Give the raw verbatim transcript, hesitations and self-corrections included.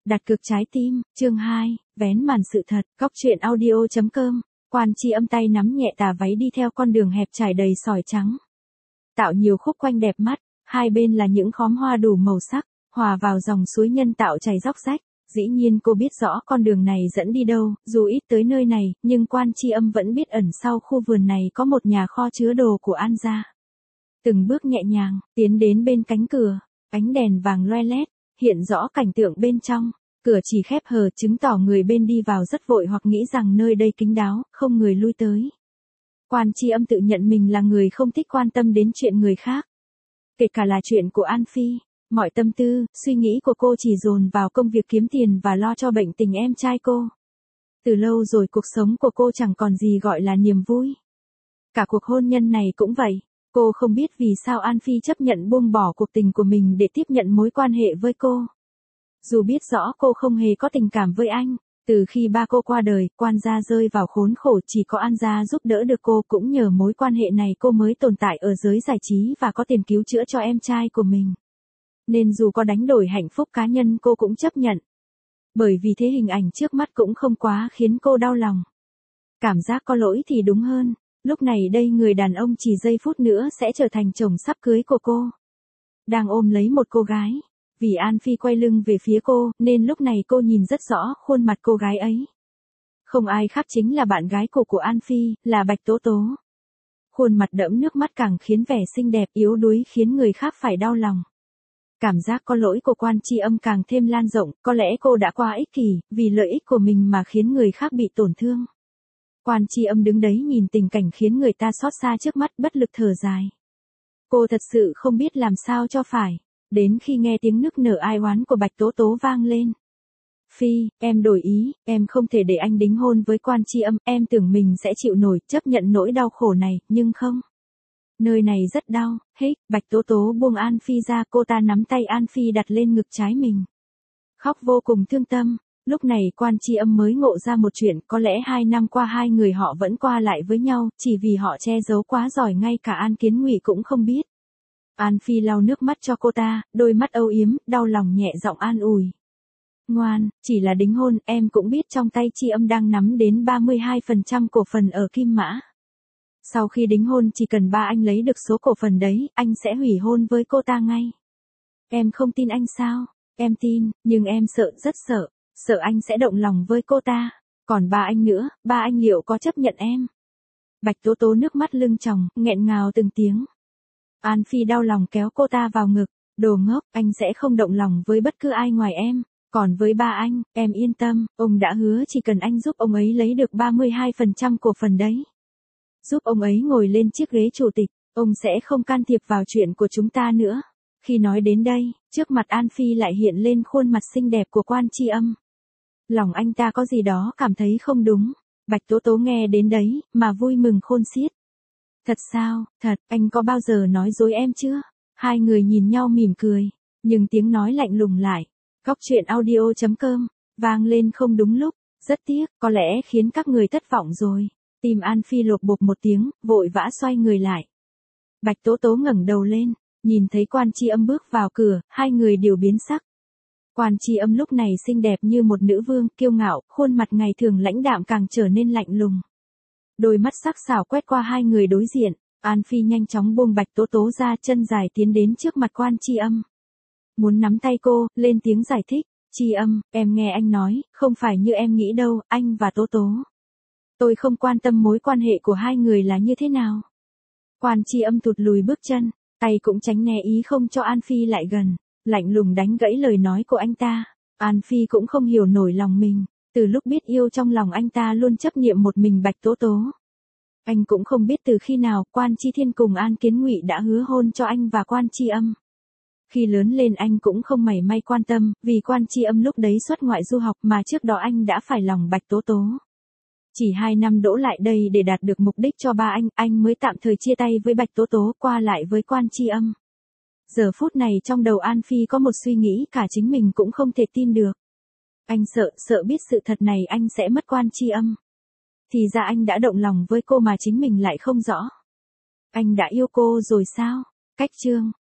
Đặt cược trái tim, chương hai, vén màn sự thật, góc truyện audio chấm com, Quan Chi Âm tay nắm nhẹ tà váy đi theo con đường hẹp trải đầy sỏi trắng. Tạo nhiều khúc quanh đẹp mắt, hai bên là những khóm hoa đủ màu sắc, hòa vào dòng suối nhân tạo chảy róc rách. Dĩ nhiên cô biết rõ con đường này dẫn đi đâu, dù ít tới nơi này, nhưng Quan Chi Âm vẫn biết ẩn sau khu vườn này có một nhà kho chứa đồ của An gia. Từng bước nhẹ nhàng, tiến đến bên cánh cửa, ánh đèn vàng loe lét, hiện rõ cảnh tượng bên trong, cửa chỉ khép hờ chứng tỏ người bên đi vào rất vội hoặc nghĩ rằng nơi đây kín đáo, không người lui tới. Quan Chi Âm tự nhận mình là người không thích quan tâm đến chuyện người khác. Kể cả là chuyện của An Phi, mọi tâm tư, suy nghĩ của cô chỉ dồn vào công việc kiếm tiền và lo cho bệnh tình em trai cô. Từ lâu rồi cuộc sống của cô chẳng còn gì gọi là niềm vui. Cả cuộc hôn nhân này cũng vậy. Cô không biết vì sao An Phi chấp nhận buông bỏ cuộc tình của mình để tiếp nhận mối quan hệ với cô. Dù biết rõ cô không hề có tình cảm với anh, từ khi ba cô qua đời, Quan gia rơi vào khốn khổ, chỉ có An gia giúp đỡ được cô, cũng nhờ mối quan hệ này cô mới tồn tại ở giới giải trí và có tiền cứu chữa cho em trai của mình. Nên dù có đánh đổi hạnh phúc cá nhân cô cũng chấp nhận. Bởi vì thế hình ảnh trước mắt cũng không quá khiến cô đau lòng. Cảm giác có lỗi thì đúng hơn. Lúc này đây người đàn ông chỉ giây phút nữa sẽ trở thành chồng sắp cưới của cô. Đang ôm lấy một cô gái. Vì An Phi quay lưng về phía cô, nên lúc này cô nhìn rất rõ khuôn mặt cô gái ấy. Không ai khác chính là bạn gái cũ của An Phi, là Bạch Tố Tố. Khuôn mặt đẫm nước mắt càng khiến vẻ xinh đẹp yếu đuối khiến người khác phải đau lòng. Cảm giác có lỗi của Quan Chi Âm càng thêm lan rộng, có lẽ cô đã quá ích kỷ, vì lợi ích của mình mà khiến người khác bị tổn thương. Quan Chi Âm đứng đấy nhìn tình cảnh khiến người ta xót xa trước mắt, bất lực thở dài. Cô thật sự không biết làm sao cho phải, đến khi nghe tiếng nức nở ai oán của Bạch Tố Tố vang lên. Phi, em đổi ý, em không thể để anh đính hôn với Quan Chi Âm, em tưởng mình sẽ chịu nổi, chấp nhận nỗi đau khổ này, nhưng không. Nơi này rất đau, hích, Bạch Tố Tố buông An Phi ra, cô ta nắm tay An Phi đặt lên ngực trái mình. Khóc vô cùng thương tâm. Lúc này Quan Chi Âm mới ngộ ra một chuyện, có lẽ hai năm qua hai người họ vẫn qua lại với nhau, chỉ vì họ che giấu quá giỏi ngay cả An Kiến Ngụy cũng không biết. An Phi lau nước mắt cho cô ta, đôi mắt âu yếm, đau lòng nhẹ giọng an ủi. Ngoan, chỉ là đính hôn, em cũng biết trong tay Chi Âm đang nắm đến ba mươi hai phần trăm cổ phần ở Kim Mã. Sau khi đính hôn chỉ cần ba anh lấy được số cổ phần đấy, anh sẽ hủy hôn với cô ta ngay. Em không tin anh sao? Em tin, nhưng em sợ, rất sợ. Sợ anh sẽ động lòng với cô ta. Còn ba anh nữa, ba anh liệu có chấp nhận em? Bạch Tố Tố nước mắt lưng tròng, nghẹn ngào từng tiếng. An Phi đau lòng kéo cô ta vào ngực. Đồ ngốc, anh sẽ không động lòng với bất cứ ai ngoài em. Còn với ba anh, em yên tâm, ông đã hứa chỉ cần anh giúp ông ấy lấy được ba mươi hai phần trăm cổ phần đấy. Giúp ông ấy ngồi lên chiếc ghế chủ tịch, ông sẽ không can thiệp vào chuyện của chúng ta nữa. Khi nói đến đây, trước mặt An Phi lại hiện lên khuôn mặt xinh đẹp của Quan Chi Âm. Lòng anh ta có gì đó cảm thấy không đúng. Bạch Tố Tố nghe đến đấy, mà vui mừng khôn xiết. Thật sao, thật, anh có bao giờ nói dối em chưa? Hai người nhìn nhau mỉm cười, nhưng tiếng nói lạnh lùng lại. Góc truyện audio chấm com, vang lên không đúng lúc, rất tiếc, có lẽ khiến các người thất vọng rồi. Tim An Phi lột bột một tiếng, vội vã xoay người lại. Bạch Tố Tố ngẩng đầu lên, nhìn thấy Quan Chi Âm bước vào cửa, hai người đều biến sắc. Quan Chi Âm lúc này xinh đẹp như một nữ vương, kiêu ngạo, khuôn mặt ngày thường lãnh đạm càng trở nên lạnh lùng. Đôi mắt sắc sảo quét qua hai người đối diện, An Phi nhanh chóng buông Bạch Tố Tố ra, chân dài tiến đến trước mặt Quan Chi Âm. Muốn nắm tay cô, lên tiếng giải thích. Chi Âm, em nghe anh nói, không phải như em nghĩ đâu, anh và Tố Tố. Tôi không quan tâm mối quan hệ của hai người là như thế nào. Quan Chi Âm tụt lùi bước chân, tay cũng tránh né ý không cho An Phi lại gần, lạnh lùng đánh gãy lời nói của anh ta. An Phi cũng không hiểu nổi lòng mình, từ lúc biết yêu trong lòng anh ta luôn chấp niệm một mình Bạch Tố Tố. Anh cũng không biết từ khi nào Quan Chi Thiên cùng An Kiến Ngụy đã hứa hôn cho anh và Quan Chi Âm. Khi lớn lên anh cũng không mảy may quan tâm, vì Quan Chi Âm lúc đấy xuất ngoại du học mà trước đó anh đã phải lòng Bạch Tố Tố. Chỉ hai năm đỗ lại đây để đạt được mục đích cho ba anh, anh mới tạm thời chia tay với Bạch Tố Tố, qua lại với Quan Chi Âm. Giờ phút này trong đầu An Phi có một suy nghĩ cả chính mình cũng không thể tin được. Anh sợ, sợ biết sự thật này anh sẽ mất Quan Chi Âm. Thì ra anh đã động lòng với cô mà chính mình lại không rõ. Anh đã yêu cô rồi sao? Cách chương.